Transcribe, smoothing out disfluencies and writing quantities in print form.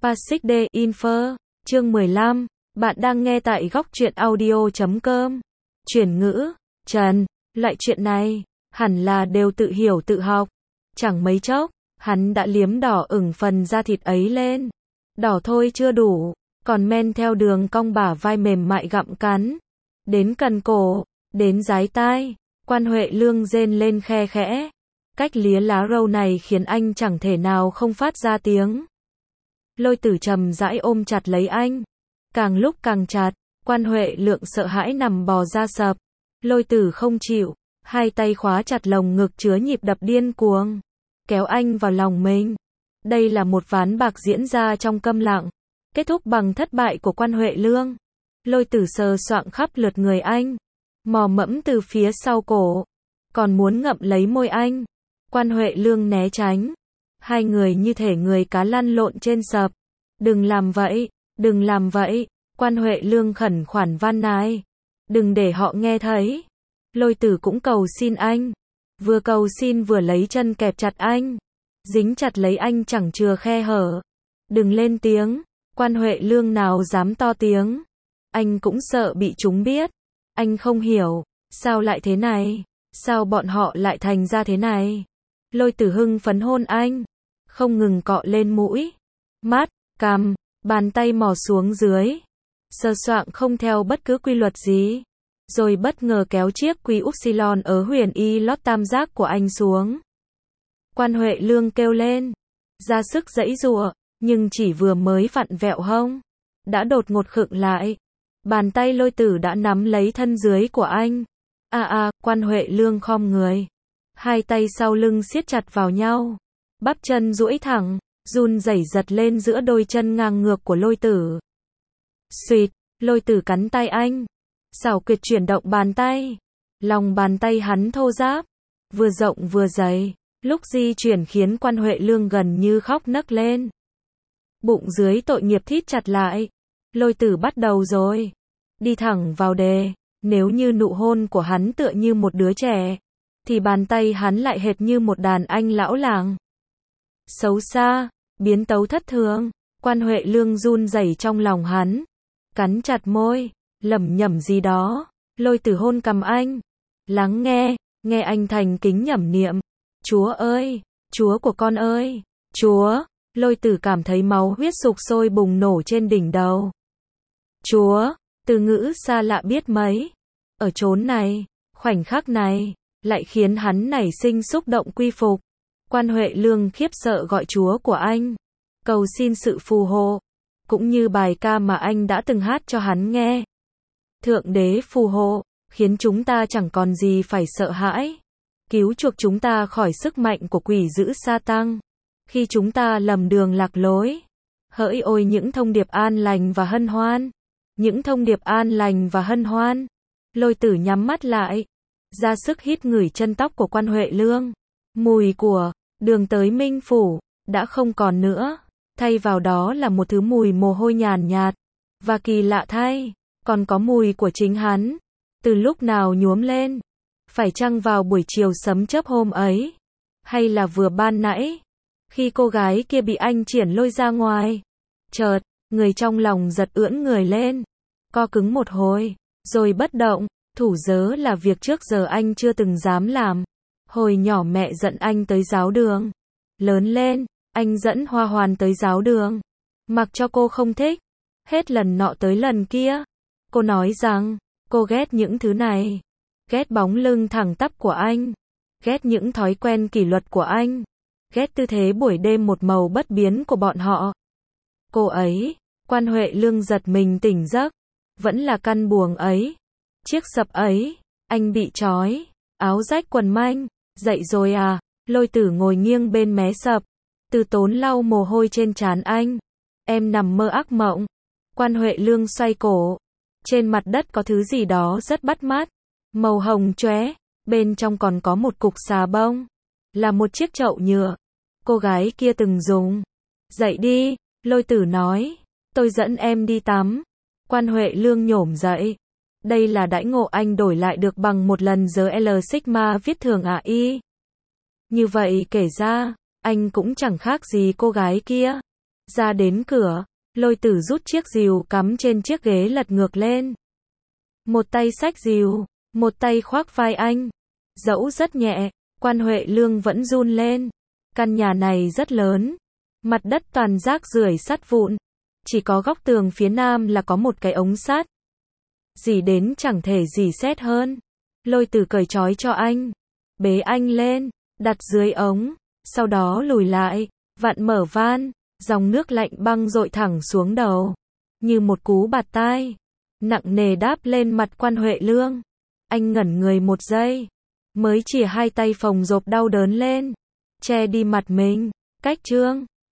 Passage Info, chương 15, bạn đang nghe tại góc truyện audio.com. Chuyển ngữ, Trần, loại chuyện này, hẳn là đều tự hiểu tự học. Chẳng mấy chốc, hắn đã liếm đỏ ửng phần da thịt ấy lên. Đỏ thôi chưa đủ, còn men theo đường cong bả vai mềm mại gặm cắn. Đến cần cổ, đến dái tai, Quan Huệ Lương rên lên khe khẽ. Cách lía lá râu này khiến anh chẳng thể nào không phát ra tiếng. Lôi Tử trầm rãi ôm chặt lấy anh. Càng lúc càng chặt, Quan Huệ Lượng sợ hãi nằm bò ra sập. Lôi Tử không chịu, hai tay khóa chặt lồng ngực chứa nhịp đập điên cuồng, kéo anh vào lòng mình. Đây là một ván bạc diễn ra trong câm lặng, kết thúc bằng thất bại của Quan Huệ Lương. Lôi Tử sờ soạng khắp lượt người anh, mò mẫm từ phía sau cổ, còn muốn ngậm lấy môi anh. Quan Huệ Lương né tránh. Hai người như thể người cá lăn lộn trên sập. Đừng làm vậy, đừng làm vậy. Quan Huệ Lương khẩn khoản van nài. Đừng để họ nghe thấy. Lôi Tử cũng cầu xin anh. Vừa cầu xin vừa lấy chân kẹp chặt anh. Dính chặt lấy anh chẳng chừa khe hở. Đừng lên tiếng. Quan Huệ Lương nào dám to tiếng. Anh cũng sợ bị chúng biết. Anh không hiểu. Sao lại thế này? Sao bọn họ lại thành ra thế này? Lôi Tử hưng phấn hôn anh. Không ngừng cọ lên mũi, mắt, cằm, bàn tay mò xuống dưới. Sờ soạng không theo bất cứ quy luật gì. Rồi bất ngờ kéo chiếc quy upsilon ở huyền y lót tam giác của anh xuống. Quan Huệ Lương kêu lên. Ra sức giãy giụa, nhưng chỉ vừa mới vặn vẹo hông, đã đột ngột khựng lại. Bàn tay Lôi Tử đã nắm lấy thân dưới của anh. Quan Huệ Lương khom người. Hai tay sau lưng siết chặt vào nhau. Bắp chân duỗi thẳng, run rẩy giật lên giữa đôi chân ngang ngược của Lôi Tử. Suýt, Lôi Tử cắn tay anh. Xảo quyệt chuyển động bàn tay. Lòng bàn tay hắn thô ráp, vừa rộng vừa dày. Lúc di chuyển khiến Quan Huệ Lương gần như khóc nấc lên. Bụng dưới tội nghiệp thít chặt lại. Lôi Tử bắt đầu rồi. Đi thẳng vào đề. Nếu như nụ hôn của hắn tựa như một đứa trẻ, thì bàn tay hắn lại hệt như một đàn anh lão làng. Xấu xa, biến tấu thất thường. Quan Huệ Lương run rẩy trong lòng hắn, cắn chặt môi, lẩm nhẩm gì đó. Lôi Tử hôn cằm anh, lắng nghe, nghe anh thành kính nhẩm niệm. Chúa ơi, Chúa của con ơi, Chúa. Lôi Tử cảm thấy máu huyết sục sôi bùng nổ trên đỉnh đầu. Chúa, từ ngữ xa lạ biết mấy. Ở chốn này, khoảnh khắc này, lại khiến hắn nảy sinh xúc động quy phục. Quan Huệ Lương khiếp sợ gọi Chúa của anh, cầu xin sự phù hộ, cũng như bài ca mà anh đã từng hát cho hắn nghe. Thượng đế phù hộ, khiến chúng ta chẳng còn gì phải sợ hãi, cứu chuộc chúng ta khỏi sức mạnh của quỷ dữ Sa-tăng, khi chúng ta lầm đường lạc lối. Hỡi ôi những thông điệp an lành và hân hoan, những thông điệp an lành và hân hoan. Lôi Tử nhắm mắt lại, ra sức hít ngửi chân tóc của Quan Huệ Lương. Mùi của đường tới Minh Phủ đã không còn nữa, thay vào đó là một thứ mùi mồ hôi nhàn nhạt, và kỳ lạ thay, còn có mùi của chính hắn. Từ lúc nào nhuốm lên? Phải chăng vào buổi chiều sấm chớp hôm ấy? Hay là vừa ban nãy, khi cô gái kia bị anh triển lôi ra ngoài? Chợt, người trong lòng giật ưỡn người lên, co cứng một hồi, rồi bất động. Thủ dớ là việc trước giờ anh chưa từng dám làm. Hồi nhỏ mẹ dẫn anh tới giáo đường. Lớn lên, anh dẫn Hoa Hoàn tới giáo đường. Mặc cho cô không thích. Hết lần nọ tới lần kia, cô nói rằng, cô ghét những thứ này. Ghét bóng lưng thẳng tắp của anh. Ghét những thói quen kỷ luật của anh. Ghét tư thế buổi đêm một màu bất biến của bọn họ. Cô ấy, Quan Huệ Lương giật mình tỉnh giấc. Vẫn là căn buồng ấy. Chiếc sập ấy, anh bị trói, áo rách quần manh. Dậy rồi à? Lôi Tử ngồi nghiêng bên mé sập, Từ Tốn lau mồ hôi trên trán anh. Em nằm mơ ác mộng. Quan Huệ Lương xoay cổ. Trên mặt đất có thứ gì đó rất bắt mắt, màu hồng chóe, bên trong còn có một cục xà bông, là một chiếc chậu nhựa. Cô gái kia từng dùng. Dậy đi, Lôi Tử nói, tôi dẫn em đi tắm. Quan Huệ Lương nhổm dậy. Đây là đãi ngộ anh đổi lại được bằng một lần giờ L Sigma viết thường AI. Như vậy kể ra, anh cũng chẳng khác gì cô gái kia. Ra đến cửa, Lôi Tử rút chiếc rìu cắm trên chiếc ghế lật ngược lên. Một tay xách rìu, một tay khoác vai anh. Dẫu rất nhẹ, Quan Huệ Lương vẫn run lên. Căn nhà này rất lớn. Mặt đất toàn rác rưởi sắt vụn. Chỉ có góc tường phía nam là có một cái ống sắt. Dì đến chẳng thể gì xét hơn. Lôi Tử cởi trói cho anh. Bế anh lên, đặt dưới ống. Sau đó lùi lại, vặn mở van. Dòng nước lạnh băng dội thẳng xuống đầu. Như một cú bạt tai. Nặng nề đáp lên mặt Quan Huệ Lương. Anh ngẩn người một giây. Mới chìa hai tay phồng rộp đau đớn lên. Che đi mặt mình. Cách Trương.